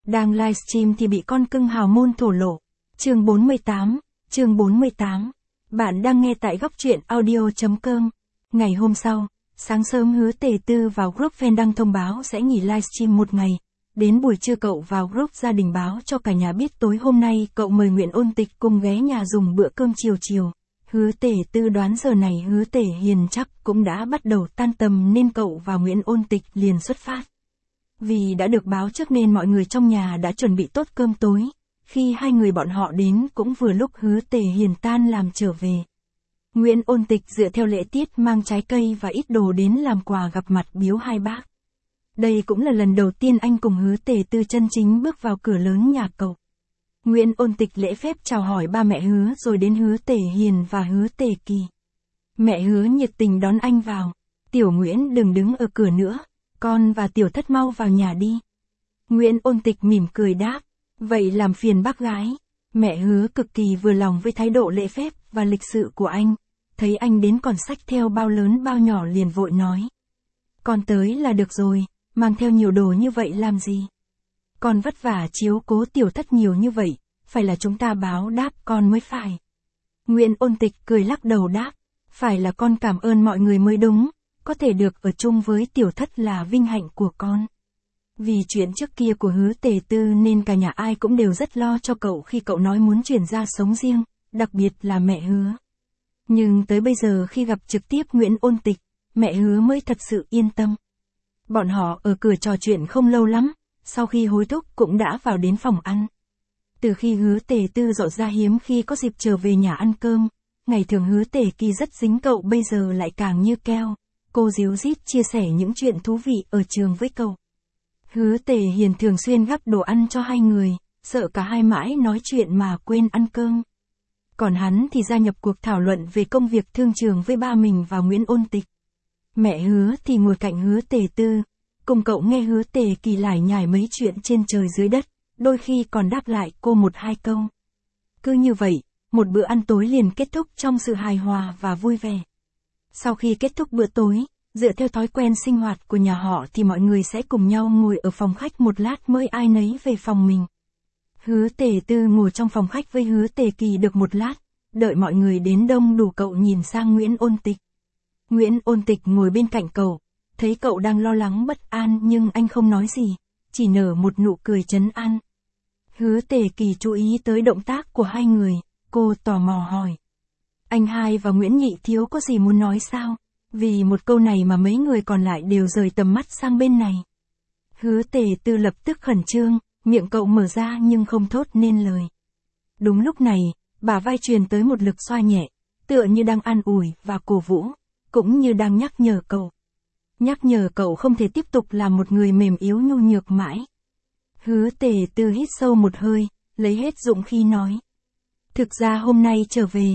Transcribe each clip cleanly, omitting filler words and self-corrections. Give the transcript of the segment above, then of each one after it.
Đang livestream thì bị con cưng hào môn thổ lộ. Chương 48. Bạn đang nghe tại góc truyện audio.com. Ngày hôm sau, sáng sớm Hứa Tề Tư vào group fan đăng thông báo sẽ nghỉ livestream một ngày. Đến buổi trưa cậu vào group gia đình báo cho cả nhà biết tối hôm nay cậu mời Nguyễn Ôn Tịch cùng ghé nhà dùng bữa cơm chiều. Hứa Tề Tư đoán giờ này Hứa Tề Hiền chắc cũng đã bắt đầu tan tầm nên cậu và Nguyễn Ôn Tịch liền xuất phát. Vì đã được báo trước nên mọi người trong nhà đã chuẩn bị tốt cơm tối. Khi hai người bọn họ đến cũng vừa lúc Hứa Tề Hiền tan làm trở về. Nguyễn Ôn Tịch dựa theo lễ tiết mang trái cây và ít đồ đến làm quà gặp mặt biếu hai bác. Đây cũng là lần đầu tiên anh cùng Hứa Tề Tư chân chính bước vào cửa lớn nhà cậu. Nguyễn Ôn Tịch lễ phép chào hỏi ba mẹ Hứa rồi đến Hứa Tề Hiền và Hứa Tề Kỳ. Mẹ Hứa nhiệt tình đón anh vào. Tiểu Nguyễn đừng đứng ở cửa nữa, con và Tiểu Thất mau vào nhà đi. Nguyễn Ôn Tịch mỉm cười đáp, vậy làm phiền bác gái. Mẹ Hứa cực kỳ vừa lòng với thái độ lễ phép và lịch sự của anh. Thấy anh đến còn xách theo bao lớn bao nhỏ liền vội nói. Con tới là được rồi, mang theo nhiều đồ như vậy làm gì? Con vất vả chiếu cố Tiểu Thất nhiều như vậy, phải là chúng ta báo đáp con mới phải. Nguyễn Ôn Tịch cười lắc đầu đáp, phải là con cảm ơn mọi người mới đúng, có thể được ở chung với Tiểu Thất là vinh hạnh của con. Vì chuyện trước kia của Hứa Tề Tư nên cả nhà ai cũng đều rất lo cho cậu khi cậu nói muốn chuyển ra sống riêng, đặc biệt là mẹ Hứa. Nhưng tới bây giờ khi gặp trực tiếp Nguyễn Ôn Tịch, mẹ Hứa mới thật sự yên tâm. Bọn họ ở cửa trò chuyện không lâu lắm, sau khi hối thúc cũng đã vào đến phòng ăn. Từ khi Hứa Tề Tư dọn ra hiếm khi có dịp trở về nhà ăn cơm, ngày thường Hứa Tề Kỳ rất dính cậu bây giờ lại càng như keo. Cô díu dít chia sẻ những chuyện thú vị ở trường với cậu. Hứa Tề Hiền thường xuyên gắp đồ ăn cho hai người, sợ cả hai mãi nói chuyện mà quên ăn cơm. Còn hắn thì gia nhập cuộc thảo luận về công việc thương trường với ba mình và Nguyễn Ôn Tịch. Mẹ Hứa thì ngồi cạnh Hứa Tề Tư, cùng cậu nghe Hứa Tề Kỳ lải nhải mấy chuyện trên trời dưới đất, đôi khi còn đáp lại cô một hai câu. Cứ như vậy, một bữa ăn tối liền kết thúc trong sự hài hòa và vui vẻ. Sau khi kết thúc bữa tối, dựa theo thói quen sinh hoạt của nhà họ thì mọi người sẽ cùng nhau ngồi ở phòng khách một lát mới ai nấy về phòng mình. Hứa Tề Tư ngồi trong phòng khách với Hứa Tề Kỳ được một lát, đợi mọi người đến đông đủ cậu nhìn sang Nguyễn Ôn Tịch. Nguyễn Ôn Tịch ngồi bên cạnh cậu, thấy cậu đang lo lắng bất an nhưng anh không nói gì, chỉ nở một nụ cười trấn an. Hứa Tề Kỳ chú ý tới động tác của hai người, cô tò mò hỏi. Anh hai và Nguyễn Nhị Thiếu có gì muốn nói sao? Vì một câu này mà mấy người còn lại đều rời tầm mắt sang bên này. Hứa Tề Tư lập tức khẩn trương, miệng cậu mở ra nhưng không thốt nên lời. Đúng lúc này, bả vai truyền tới một lực xoa nhẹ, tựa như đang an ủi và cổ vũ, cũng như đang nhắc nhở cậu. Nhắc nhở cậu không thể tiếp tục là một người mềm yếu nhu nhược mãi. Hứa Tề Tư hít sâu một hơi, lấy hết dũng khí nói. Thực ra hôm nay trở về,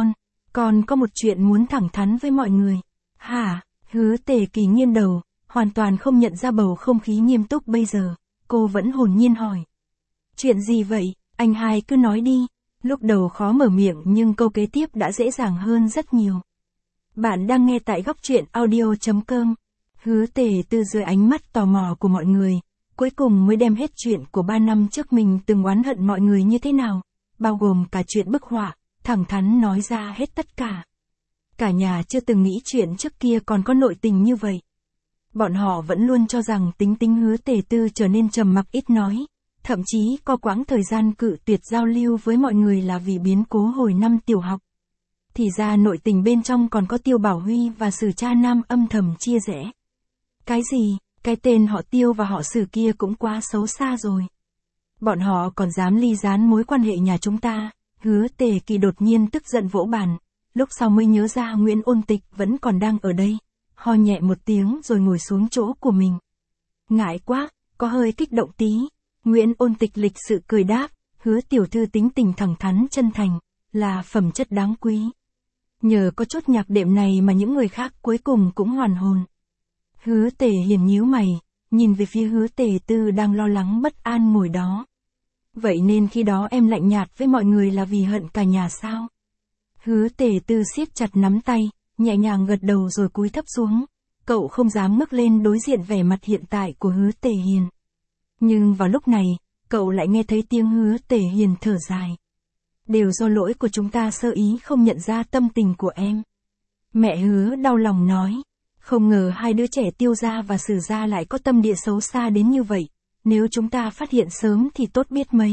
con có một chuyện muốn thẳng thắn với mọi người. Hả? Hứa Tề Kỳ nghiêng đầu, hoàn toàn không nhận ra bầu không khí nghiêm túc bây giờ, cô vẫn hồn nhiên hỏi. Chuyện gì vậy? Anh hai cứ nói đi. Lúc đầu khó mở miệng nhưng câu kế tiếp đã dễ dàng hơn rất nhiều. Bạn đang nghe tại góc truyện audio.com. Hứa Tề Tư dưới ánh mắt tò mò của mọi người, cuối cùng mới đem hết chuyện của 3 năm trước mình từng oán hận mọi người như thế nào, bao gồm cả chuyện bức họa, thẳng thắn nói ra hết tất cả. Cả nhà chưa từng nghĩ chuyện trước kia còn có nội tình như vậy. Bọn họ vẫn luôn cho rằng tính Hứa Tề Tư trở nên trầm mặc ít nói, thậm chí có quãng thời gian cự tuyệt giao lưu với mọi người là vì biến cố hồi năm tiểu học. Thì ra nội tình bên trong còn có Tiêu Bảo Huy và Sử cha nam âm thầm chia rẽ. Cái gì? Cái tên họ Tiêu và họ Sử kia cũng quá xấu xa rồi. Bọn họ còn dám ly gián mối quan hệ nhà chúng ta. Hứa Tề Kỳ đột nhiên tức giận vỗ bàn, lúc sau mới nhớ ra Nguyễn Ôn Tịch vẫn còn đang ở đây, ho nhẹ một tiếng rồi ngồi xuống chỗ của mình. Ngại quá, có hơi kích động tí. Nguyễn Ôn Tịch lịch sự cười đáp, Hứa tiểu thư tính tình thẳng thắn chân thành, là phẩm chất đáng quý. Nhờ có chốt nhạc đệm này mà những người khác cuối cùng cũng hoàn hồn. Hứa Tề Hiền nhíu mày, nhìn về phía Hứa Tề Tư đang lo lắng bất an ngồi đó. Vậy nên khi đó em lạnh nhạt với mọi người là vì hận cả nhà sao? Hứa Tề Tư siết chặt nắm tay, nhẹ nhàng gật đầu rồi cúi thấp xuống. Cậu không dám ngước lên đối diện vẻ mặt hiện tại của Hứa Tề Hiền. Nhưng vào lúc này, cậu lại nghe thấy tiếng Hứa Tề Hiền thở dài. Đều do lỗi của chúng ta sơ ý không nhận ra tâm tình của em. Mẹ Hứa đau lòng nói. Không ngờ hai đứa trẻ Tiêu gia và Sử gia lại có tâm địa xấu xa đến như vậy. Nếu chúng ta phát hiện sớm thì tốt biết mấy.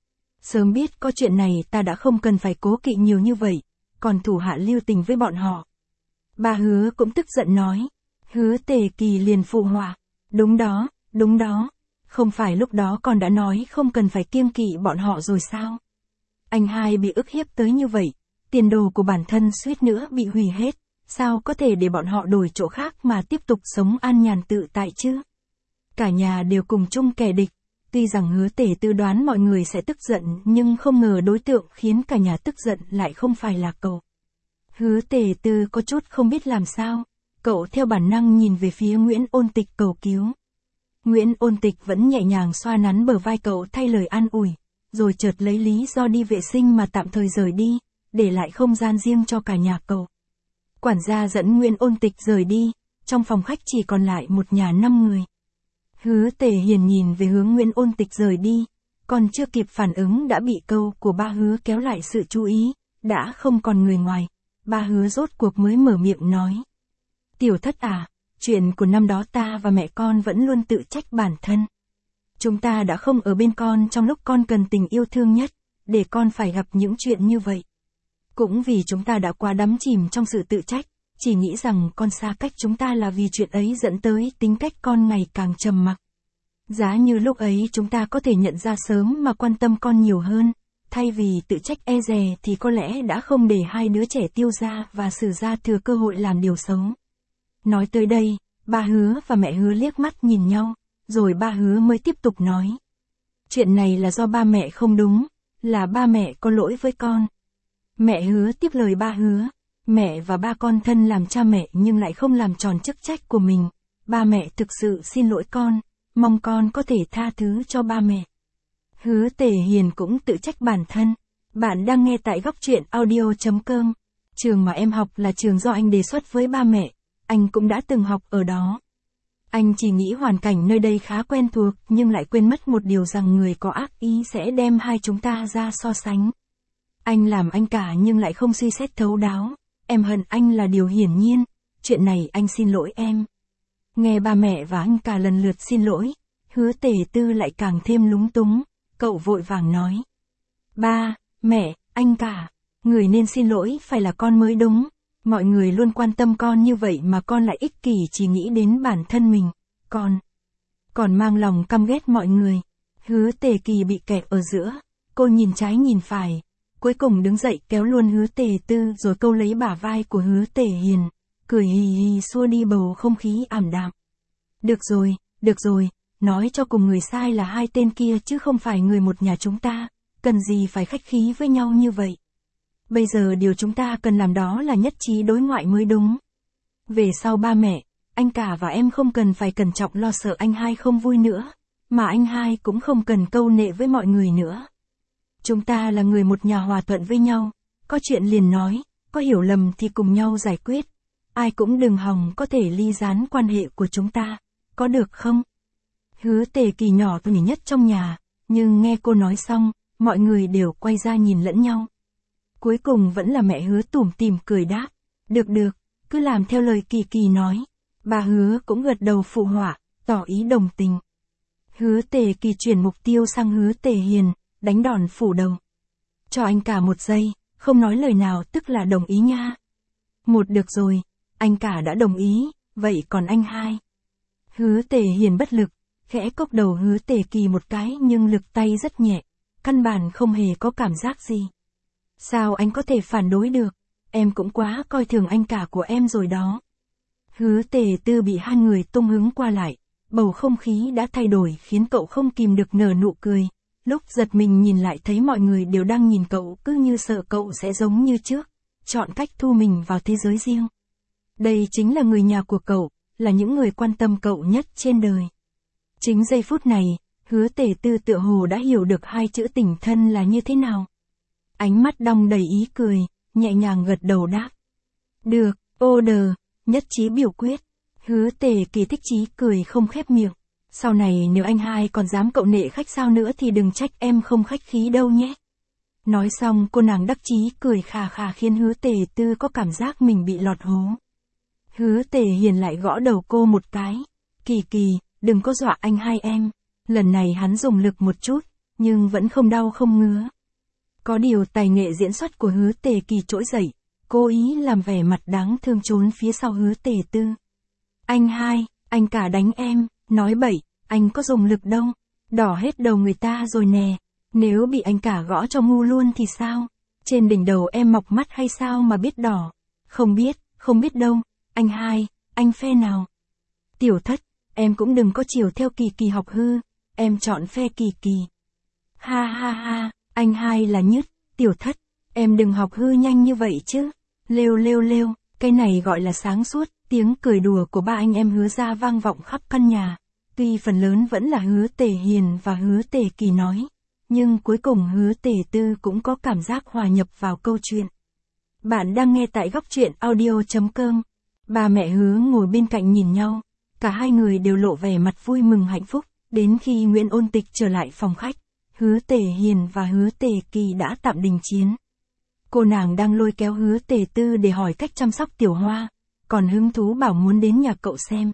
Sớm biết có chuyện này ta đã không cần phải cố kỵ nhiều như vậy, còn thủ hạ lưu tình với bọn họ. Bà Hứa cũng tức giận nói. Hứa Tề Kỳ liền phụ họa. Đúng đó, không phải lúc đó con đã nói không cần phải kiêng kỵ bọn họ rồi sao? Anh hai bị ức hiếp tới như vậy, tiền đồ của bản thân suýt nữa bị hủy hết, sao có thể để bọn họ đổi chỗ khác mà tiếp tục sống an nhàn tự tại chứ? Cả nhà đều cùng chung kẻ địch, tuy rằng Hứa Tề Tư đoán mọi người sẽ tức giận nhưng không ngờ đối tượng khiến cả nhà tức giận lại không phải là cậu. Hứa Tề Tư có chút không biết làm sao, cậu theo bản năng nhìn về phía Nguyễn Ôn Tịch cầu cứu. Nguyễn Ôn Tịch vẫn nhẹ nhàng xoa nắn bờ vai cậu thay lời an ủi, rồi chợt lấy lý do đi vệ sinh mà tạm thời rời đi, để lại không gian riêng cho cả nhà cậu. Quản gia dẫn Nguyễn Ôn Tịch rời đi, trong phòng khách chỉ còn lại một nhà 5 người. Hứa Tề Hiền nhìn về hướng Nguyễn Ôn Tịch rời đi, còn chưa kịp phản ứng đã bị câu của ba Hứa kéo lại sự chú ý, đã không còn người ngoài. Ba Hứa rốt cuộc mới mở miệng nói. Tiểu Thất à, chuyện của năm đó ta và mẹ con vẫn luôn tự trách bản thân. Chúng ta đã không ở bên con trong lúc con cần tình yêu thương nhất, để con phải gặp những chuyện như vậy. Cũng vì chúng ta đã quá đắm chìm trong sự tự trách, chỉ nghĩ rằng con xa cách chúng ta là vì chuyện ấy dẫn tới tính cách con ngày càng trầm mặc. Giá như lúc ấy chúng ta có thể nhận ra sớm mà quan tâm con nhiều hơn, thay vì tự trách e dè thì có lẽ đã không để hai đứa trẻ Tiêu gia và Sử gia thừa cơ hội làm điều xấu. Nói tới đây, ba Hứa và mẹ Hứa liếc mắt nhìn nhau, rồi ba Hứa mới tiếp tục nói. Chuyện này là do ba mẹ không đúng, là ba mẹ có lỗi với con. Mẹ Hứa tiếp lời ba Hứa, mẹ và ba con thân làm cha mẹ nhưng lại không làm tròn chức trách của mình. Ba mẹ thực sự xin lỗi con, mong con có thể tha thứ cho ba mẹ. Hứa Tề Hiền cũng tự trách bản thân. Bạn đang nghe tại góc truyện audio.com. Trường mà em học là trường do anh đề xuất với ba mẹ, anh cũng đã từng học ở đó. Anh chỉ nghĩ hoàn cảnh nơi đây khá quen thuộc nhưng lại quên mất một điều rằng người có ác ý sẽ đem hai chúng ta ra so sánh. Anh làm anh cả nhưng lại không suy xét thấu đáo, em hận anh là điều hiển nhiên, chuyện này anh xin lỗi em. Nghe ba mẹ và anh cả lần lượt xin lỗi, Hứa Tề Tư lại càng thêm lúng túng, cậu vội vàng nói. Ba, mẹ, anh cả, người nên xin lỗi phải là con mới đúng. Mọi người luôn quan tâm con như vậy mà con lại ích kỷ chỉ nghĩ đến bản thân mình, còn mang lòng căm ghét mọi người. Hứa Tề Kỳ bị kẹp ở giữa, cô nhìn trái nhìn phải, cuối cùng đứng dậy kéo luôn Hứa Tề Tư rồi câu lấy bả vai của Hứa Tề Hiền, cười hì hì xua đi bầu không khí ảm đạm. Được rồi, nói cho cùng người sai là hai tên kia chứ không phải người một nhà chúng ta, cần gì phải khách khí với nhau như vậy. Bây giờ điều chúng ta cần làm đó là nhất trí đối ngoại mới đúng. Về sau ba mẹ, anh cả và em không cần phải cẩn trọng lo sợ anh hai không vui nữa, mà anh hai cũng không cần câu nệ với mọi người nữa. Chúng ta là người một nhà hòa thuận với nhau, có chuyện liền nói, có hiểu lầm thì cùng nhau giải quyết. Ai cũng đừng hòng có thể ly gián quan hệ của chúng ta, có được không? Hứa Tề Kỳ nhỏ tuổi nhất trong nhà, nhưng nghe cô nói xong, mọi người đều quay ra nhìn lẫn nhau. Cuối cùng vẫn là mẹ Hứa tủm tỉm cười đáp, được, cứ làm theo lời Kỳ Kỳ nói. Bà Hứa cũng gật đầu phụ họa, tỏ ý đồng tình. Hứa Tề Kỳ chuyển mục tiêu sang Hứa Tề Hiền, đánh đòn phủ đầu. Cho anh cả một giây, không nói lời nào tức là đồng ý nha. Một được rồi, anh cả đã đồng ý, vậy còn anh hai? Hứa Tề Hiền bất lực, khẽ cốc đầu Hứa Tề Kỳ một cái nhưng lực tay rất nhẹ, căn bản không hề có cảm giác gì. Sao anh có thể phản đối được, em cũng quá coi thường anh cả của em rồi đó. Hứa Tề Tư bị hai người tung hứng qua lại, bầu không khí đã thay đổi khiến cậu không kìm được nở nụ cười. Lúc giật mình nhìn lại thấy mọi người đều đang nhìn cậu cứ như sợ cậu sẽ giống như trước, chọn cách thu mình vào thế giới riêng. Đây chính là người nhà của cậu, là những người quan tâm cậu nhất trên đời. Chính giây phút này, Hứa Tề Tư tựa hồ đã hiểu được hai chữ tình thân là như thế nào. Ánh mắt đong đầy ý cười, nhẹ nhàng gật đầu đáp. Được, order, nhất trí biểu quyết. Hứa Tề Kỳ thích chí cười không khép miệng. Sau này nếu anh hai còn dám cậu nệ khách sao nữa thì đừng trách em không khách khí đâu nhé. Nói xong cô nàng đắc chí cười khà khà khiến Hứa Tề Tư có cảm giác mình bị lọt hố. Hứa Tề Hiền lại gõ đầu cô một cái. Kỳ Kỳ, đừng có dọa anh hai em. Lần này hắn dùng lực một chút, nhưng vẫn không đau không ngứa. Có điều tài nghệ diễn xuất của Hứa Tề Kỳ trỗi dậy, cố ý làm vẻ mặt đáng thương trốn phía sau Hứa Tề Tư. Anh hai, anh cả đánh em, nói bậy, anh có dùng lực đâu, đỏ hết đầu người ta rồi nè, nếu bị anh cả gõ cho ngu luôn thì sao? Trên đỉnh đầu em mọc mắt hay sao mà biết đỏ? Không biết đâu, anh hai, anh phe nào? Tiểu Thất, em cũng đừng có chiều theo Kỳ Kỳ học hư, em chọn phe Kỳ Kỳ. Ha ha ha, anh hai là nhứt, Tiểu Thất, em đừng học hư nhanh như vậy chứ. Lêu lêu lêu, cái này gọi là sáng suốt, tiếng cười đùa của ba anh em Hứa ra vang vọng khắp căn nhà. Tuy phần lớn vẫn là Hứa Tề Hiền và Hứa Tề Kỳ nói, nhưng cuối cùng Hứa Tề Tư cũng có cảm giác hòa nhập vào câu chuyện. Bạn đang nghe tại góc truyện audio.com. Ba mẹ Hứa ngồi bên cạnh nhìn nhau, cả hai người đều lộ vẻ mặt vui mừng hạnh phúc, đến khi Nguyễn Ôn Tịch trở lại phòng khách, Hứa Tề Hiền và Hứa Tề Kỳ đã tạm đình chiến. Cô nàng đang lôi kéo Hứa Tề Tư để hỏi cách chăm sóc Tiểu Hoa, còn hứng thú bảo muốn đến nhà cậu xem.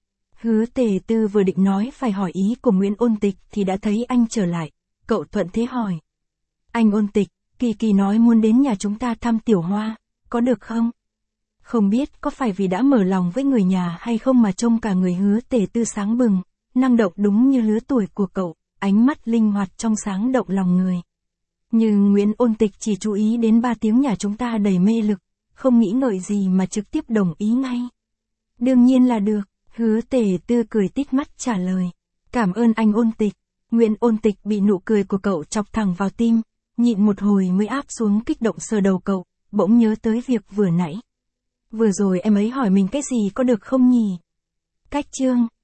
Hứa Tề Tư vừa định nói phải hỏi ý của Nguyễn Ôn Tịch thì đã thấy anh trở lại, cậu thuận thế hỏi. Anh Ôn Tịch, Kỳ Kỳ nói muốn đến nhà chúng ta thăm Tiểu Hoa, có được không? Không biết có phải vì đã mở lòng với người nhà hay không mà trông cả người Hứa Tề Tư sáng bừng, năng động đúng như lứa tuổi của cậu, ánh mắt linh hoạt trong sáng động lòng người. Nhưng Nguyễn Ôn Tịch chỉ chú ý đến 3 tiếng nhà chúng ta đầy mê lực, không nghĩ ngợi gì mà trực tiếp đồng ý ngay. Đương nhiên là được, Hứa Tề Tư cười tít mắt trả lời. Cảm ơn anh Ôn Tịch. Nguyễn Ôn Tịch bị nụ cười của cậu chọc thẳng vào tim, nhịn một hồi mới áp xuống kích động sờ đầu cậu, bỗng nhớ tới việc vừa nãy. Vừa rồi em ấy hỏi mình cái gì có được không nhỉ? Cách chương.